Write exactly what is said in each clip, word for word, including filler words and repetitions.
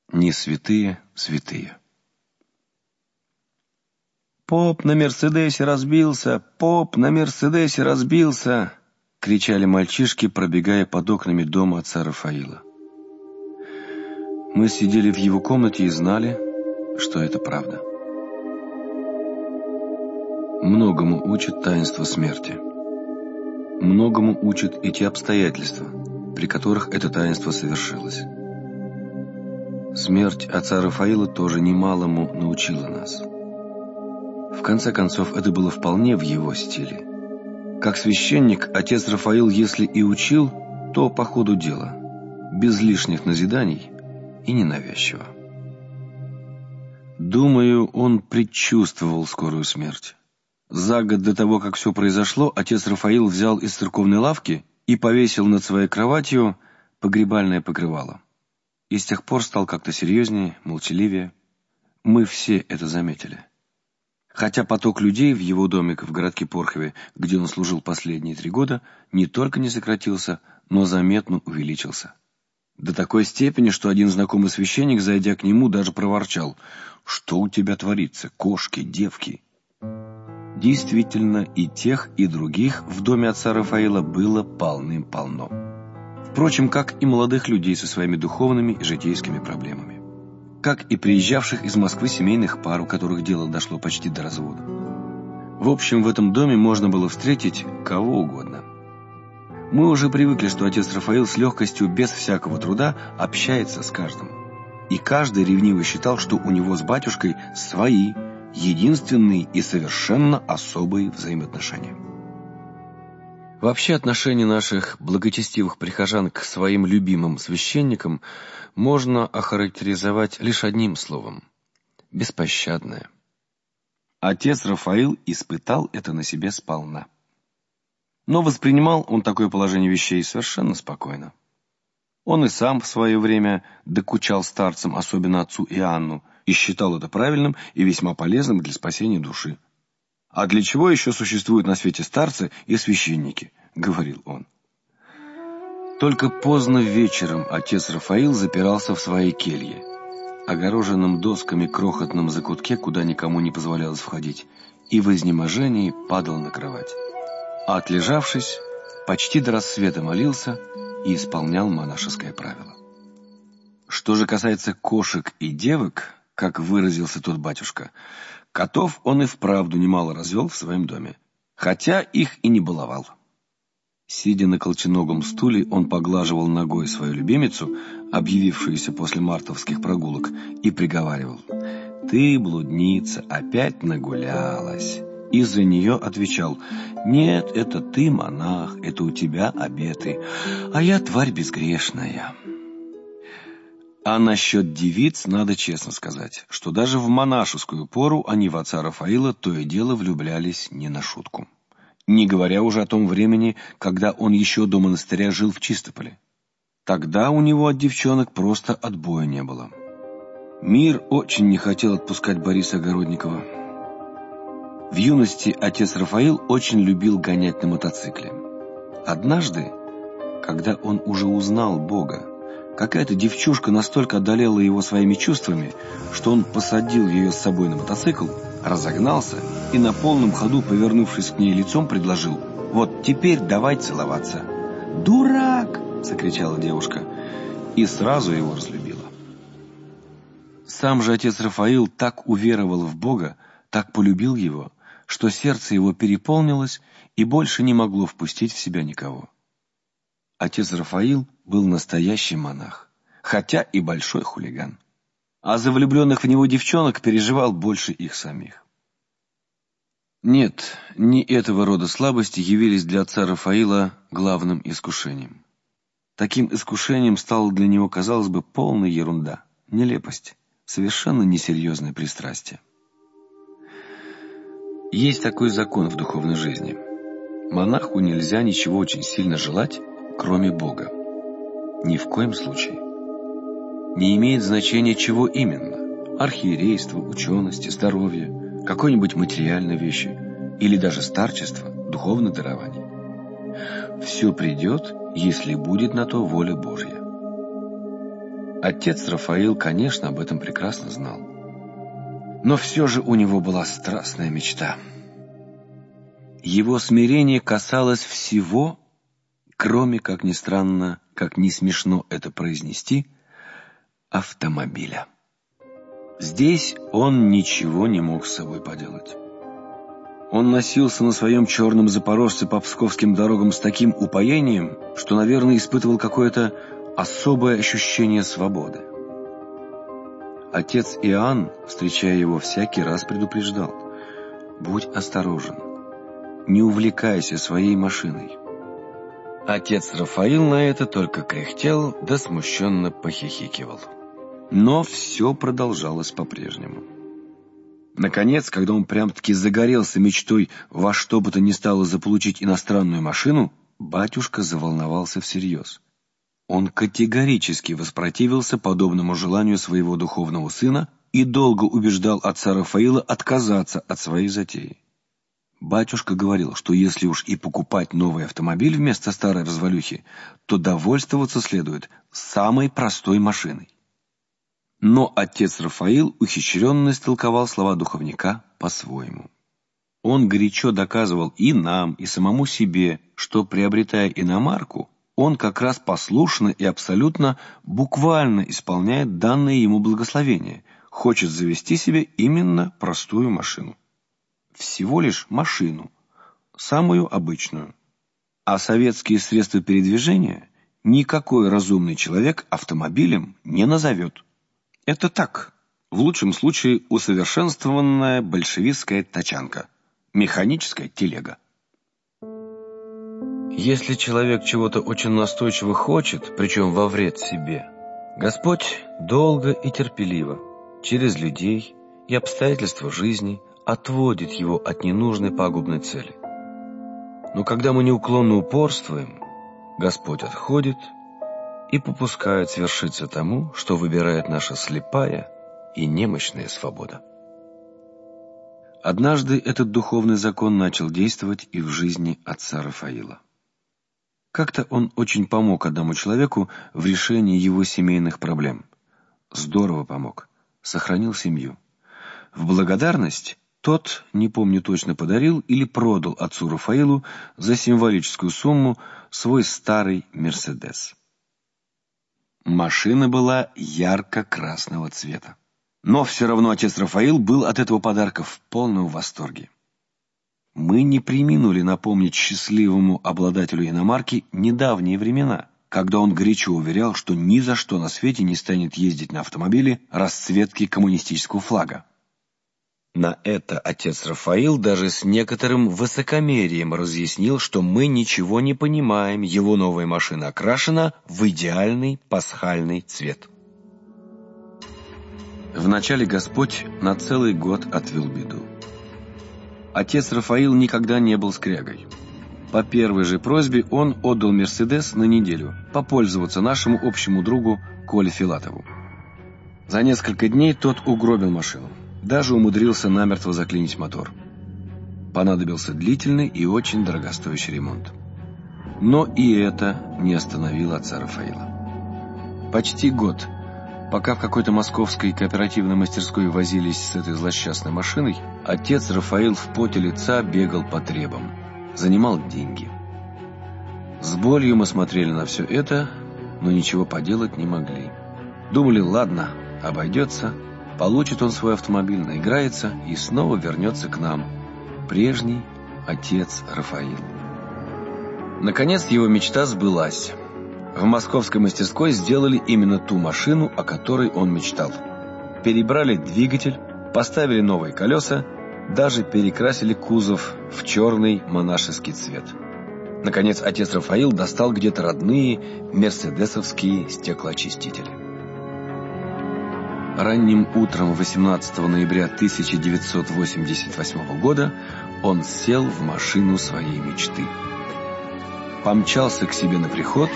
Не святые святые. «Поп на Мерседесе разбился! Поп на Мерседесе разбился!» — кричали мальчишки, пробегая под окнами дома отца Рафаила. Мы сидели в его комнате и знали, что это правда. Многому учит таинство смерти. Многому учат и те обстоятельства, при которых это таинство совершилось. Смерть отца Рафаила тоже немалому научила нас. В конце концов, это было вполне в его стиле. Как священник, отец Рафаил, если и учил, то по ходу дела, без лишних назиданий и ненавязчиво. Думаю, он предчувствовал скорую смерть. За год до того, как все произошло, отец Рафаил взял из церковной лавки и повесил над своей кроватью погребальное покрывало. И с тех пор стал как-то серьезнее, молчаливее. Мы все это заметили. Хотя поток людей в его домик в городке Порхове, где он служил последние три года, не только не сократился, но заметно увеличился. До такой степени, что один знакомый священник, зайдя к нему, даже проворчал: «Что у тебя творится, кошки, девки?» Действительно, и тех, и других в доме отца Рафаила было полным-полно. Впрочем, как и молодых людей со своими духовными и житейскими проблемами. Как и приезжавших из Москвы семейных пар, у которых дело дошло почти до развода. В общем, в этом доме можно было встретить кого угодно. Мы уже привыкли, что отец Рафаил с легкостью, без всякого труда, общается с каждым. И каждый ревниво считал, что у него с батюшкой свои, единственные и совершенно особые взаимоотношения. Вообще, отношение наших благочестивых прихожан к своим любимым священникам можно охарактеризовать лишь одним словом – беспощадное. Отец Рафаил испытал это на себе сполна. Но воспринимал он такое положение вещей совершенно спокойно. Он и сам в свое время докучал старцам, особенно отцу Иоанну, и считал это правильным и весьма полезным для спасения души. «А для чего еще существуют на свете старцы и священники?» — говорил он. Только поздно вечером отец Рафаил запирался в своей келье, огороженном досками крохотном закутке, куда никому не позволялось входить, и в изнеможении падал на кровать. А отлежавшись, почти до рассвета молился и исполнял монашеское правило. Что же касается кошек и девок, как выразился тот батюшка, котов он и вправду немало развел в своем доме, хотя их и не баловал. Сидя на колченогом стуле, он поглаживал ногой свою любимицу, объявившуюся после мартовских прогулок, и приговаривал: «Ты, блудница, опять нагулялась». И за нее отвечал: «Нет, это ты, монах, это у тебя обеты, а я тварь безгрешная». А насчет девиц надо честно сказать, что даже в монашескую пору они в отца Рафаила то и дело влюблялись не на шутку. Не говоря уже о том времени, когда он еще до монастыря жил в Чистополе. Тогда у него от девчонок просто отбоя не было. Мир очень не хотел отпускать Бориса Огородникова. В юности отец Рафаил очень любил гонять на мотоцикле. Однажды, когда он уже узнал Бога, какая-то девчушка настолько одолела его своими чувствами, что он посадил ее с собой на мотоцикл, разогнался и на полном ходу, повернувшись к ней лицом, предложил: «Вот теперь давай целоваться». «Дурак!» — закричала девушка и сразу его разлюбила. Сам же отец Рафаил так уверовал в Бога, так полюбил его, что сердце его переполнилось и больше не могло впустить в себя никого. Отец Рафаил был настоящий монах, хотя и большой хулиган. А за влюбленных в него девчонок переживал больше их самих. Нет, не этого рода слабости явились для отца Рафаила главным искушением. Таким искушением стала для него, казалось бы, полная ерунда, нелепость, совершенно несерьезное пристрастие. Есть такой закон в духовной жизни. Монаху нельзя ничего очень сильно желать, кроме Бога. Ни в коем случае. Не имеет значения, чего именно: архиерейство, ученость, здоровье, какой-нибудь материальной вещи или даже старчество, духовное дарование. Все придет, если будет на то воля Божья. Отец Рафаил, конечно, об этом прекрасно знал. Но все же у него была страстная мечта. Его смирение касалось всего, кроме, как ни странно, как ни смешно это произнести, автомобиля. Здесь он ничего не мог с собой поделать. Он носился на своем черном запорожце по псковским дорогам с таким упоением, что, наверное, испытывал какое-то особое ощущение свободы. Отец Иоанн, встречая его, всякий раз предупреждал: «Будь осторожен, не увлекайся своей машиной». Отец Рафаил на это только кряхтел да смущенно похихикивал. Но все продолжалось по-прежнему. Наконец, когда он прям-таки загорелся мечтой во что бы то ни стало заполучить иностранную машину, батюшка заволновался всерьез. Он категорически воспротивился подобному желанию своего духовного сына и долго убеждал отца Рафаила отказаться от своей затеи. Батюшка говорил, что если уж и покупать новый автомобиль вместо старой развалюхи, то довольствоваться следует самой простой машиной. Но отец Рафаил ухищренно истолковал слова духовника по-своему. Он горячо доказывал и нам, и самому себе, что, приобретая иномарку, он как раз послушно и абсолютно буквально исполняет данное ему благословение, хочет завести себе именно простую машину. Всего лишь машину, самую обычную. А советские средства передвижения никакой разумный человек автомобилем не назовет. Это так, в лучшем случае усовершенствованная большевистская тачанка, механическая телега. Если человек чего-то очень настойчиво хочет, причем во вред себе, Господь долго и терпеливо, через людей и обстоятельства жизни, отводит его от ненужной пагубной цели. Но когда мы неуклонно упорствуем, Господь отходит и попускает свершиться тому, что выбирает наша слепая и немощная свобода. Однажды этот духовный закон начал действовать и в жизни отца Рафаила. Как-то он очень помог одному человеку в решении его семейных проблем. Здорово помог, сохранил семью. В благодарность тот, не помню точно, подарил или продал отцу Рафаилу за символическую сумму свой старый «Мерседес». Машина была ярко-красного цвета. Но все равно отец Рафаил был от этого подарка в полном восторге. Мы не преминули напомнить счастливому обладателю иномарки недавние времена, когда он горячо уверял, что ни за что на свете не станет ездить на автомобиле расцветки коммунистического флага. На это отец Рафаил даже с некоторым высокомерием разъяснил, что мы ничего не понимаем, его новая машина окрашена в идеальный пасхальный цвет. Вначале Господь на целый год отвел беду. Отец Рафаил никогда не был скрягой. По первой же просьбе он отдал «Мерседес» на неделю попользоваться нашему общему другу Коле Филатову. За несколько дней тот угробил машину. Даже умудрился намертво заклинить мотор. Понадобился длительный и очень дорогостоящий ремонт. Но и это не остановило отца Рафаила. Почти год, пока в какой-то московской кооперативной мастерской возились с этой злосчастной машиной, отец Рафаил в поте лица бегал по требам, занимал деньги. С болью мы смотрели на все это, но ничего поделать не могли. Думали, ладно, обойдется. Получит он свой автомобиль, наиграется и снова вернется к нам. Прежний отец Рафаил. Наконец его мечта сбылась. В московской мастерской сделали именно ту машину, о которой он мечтал. Перебрали двигатель, поставили новые колеса, даже перекрасили кузов в черный монашеский цвет. Наконец отец Рафаил достал где-то родные мерседесовские стеклоочистители. Ранним утром восемнадцатого ноября тысяча девятьсот восемьдесят восьмого года он сел в машину своей мечты. Помчался к себе на приход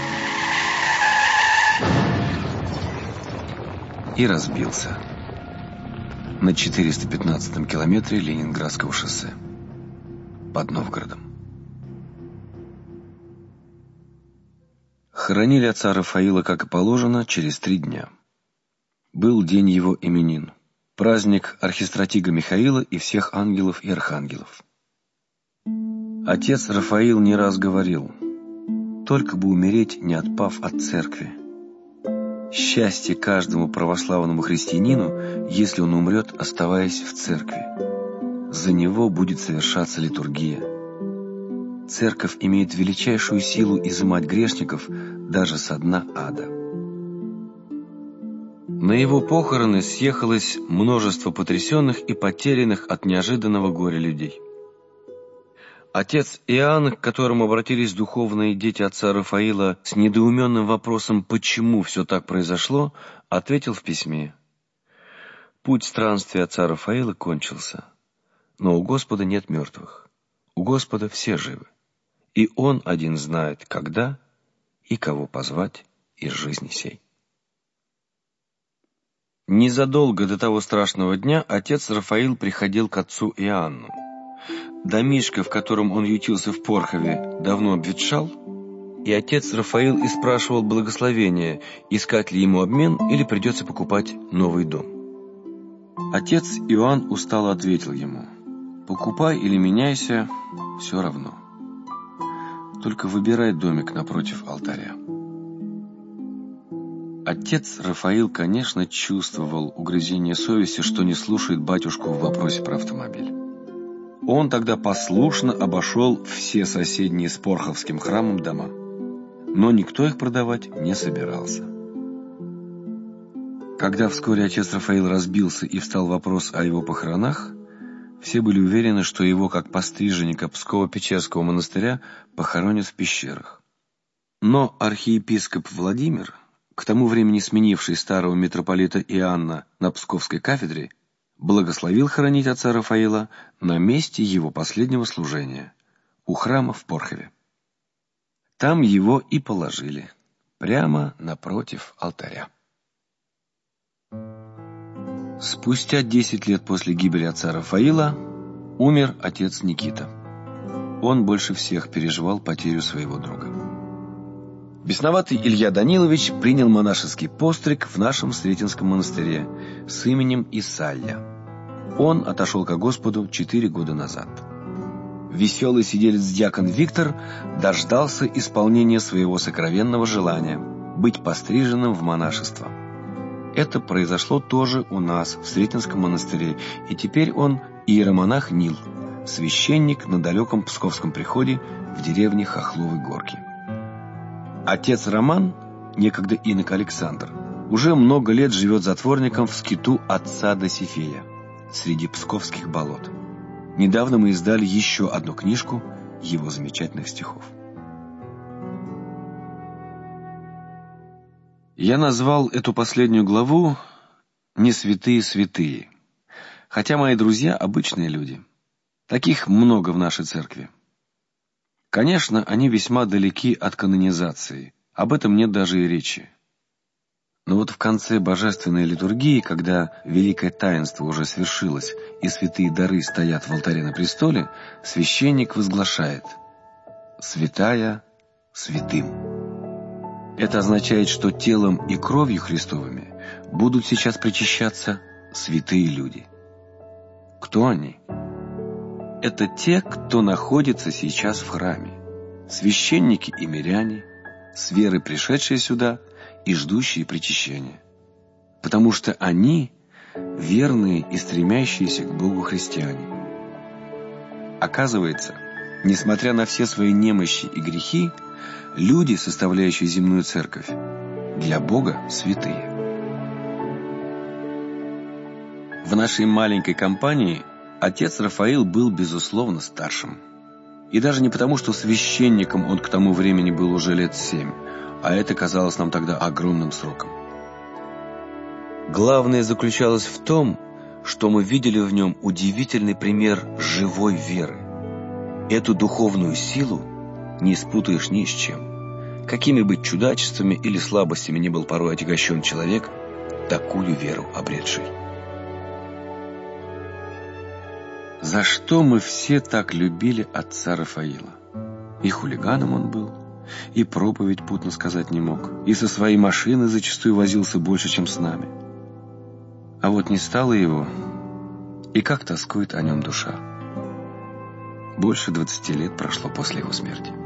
и разбился на четыреста пятнадцатом километре Ленинградского шоссе под Новгородом. Хоронили отца Рафаила, как и положено, через три дня. Был день его именин, праздник архистратига Михаила и всех ангелов и архангелов. Отец Рафаил не раз говорил: «Только бы умереть, не отпав от церкви. Счастье каждому православному христианину, если он умрет, оставаясь в церкви. За него будет совершаться литургия. Церковь имеет величайшую силу изымать грешников даже со дна ада». На его похороны съехалось множество потрясенных и потерянных от неожиданного горя людей. Отец Иоанн, к которому обратились духовные дети отца Рафаила с недоуменным вопросом, почему все так произошло, ответил в письме: «Путь странствия отца Рафаила кончился, но у Господа нет мертвых, у Господа все живы, и Он один знает, когда и кого позвать из жизни сей». Незадолго до того страшного дня отец Рафаил приходил к отцу Иоанну. Домишко, в котором он ютился в Порхове, давно обветшал, и отец Рафаил и спрашивал благословения, искать ли ему обмен или придется покупать новый дом. Отец Иоанн устало ответил ему: «Покупай или меняйся, все равно. Только выбирай домик напротив алтаря». Отец Рафаил, конечно, чувствовал угрызение совести, что не слушает батюшку в вопросе про автомобиль. Он тогда послушно обошел все соседние с Порховским храмом дома, но никто их продавать не собирался. Когда вскоре отец Рафаил разбился и встал вопрос о его похоронах, все были уверены, что его, как постриженника Псково-Печерского монастыря, похоронят в пещерах. Но архиепископ Владимир, к тому времени сменивший старого митрополита Иоанна на Псковской кафедре, благословил хоронить отца Рафаила на месте его последнего служения, у храма в Порхове. Там его и положили, прямо напротив алтаря. Спустя десять лет после гибели отца Рафаила умер отец Никита. Он больше всех переживал потерю своего друга. Бесноватый Илья Данилович принял монашеский постриг в нашем Сретенском монастыре с именем Исалья. Он отошел ко Господу четыре года назад. Веселый сиделец-дьякон Виктор дождался исполнения своего сокровенного желания – быть постриженным в монашество. Это произошло тоже у нас в Сретенском монастыре, и теперь он иеромонах Нил, священник на далеком Псковском приходе в деревне Хохловой Горки. Отец Роман, некогда инок Александр, уже много лет живет затворником в скиту отца Досифея среди псковских болот. Недавно мы издали еще одну книжку его замечательных стихов. Я назвал эту последнюю главу «Не святые святые», хотя мои друзья обычные люди. Таких много в нашей церкви. Конечно, они весьма далеки от канонизации, об этом нет даже и речи. Но вот в конце божественной литургии, когда великое таинство уже свершилось и святые дары стоят в алтаре на престоле, священник возглашает: «Святая святым». Это означает, что телом и кровью Христовыми будут сейчас причащаться святые люди. Кто они? Это те, кто находится сейчас в храме, священники и миряне, с верой пришедшие сюда и ждущие причащения, потому что они верные и стремящиеся к Богу христиане. Оказывается, несмотря на все свои немощи и грехи, люди, составляющие земную церковь, для Бога святые. В нашей маленькой компании отец Рафаил был, безусловно, старшим. И даже не потому, что священником он к тому времени был уже лет семь, а это казалось нам тогда огромным сроком. Главное заключалось в том, что мы видели в нем удивительный пример живой веры. Эту духовную силу не спутаешь ни с чем. Какими бы чудачествами или слабостями ни был порой отягощен человек, такую веру обретший. За что мы все так любили отца Рафаила? И хулиганом он был, и проповедь путно сказать не мог, и со своей машины зачастую возился больше, чем с нами. А вот не стало его, и как тоскует о нем душа. Больше двадцати лет прошло после его смерти.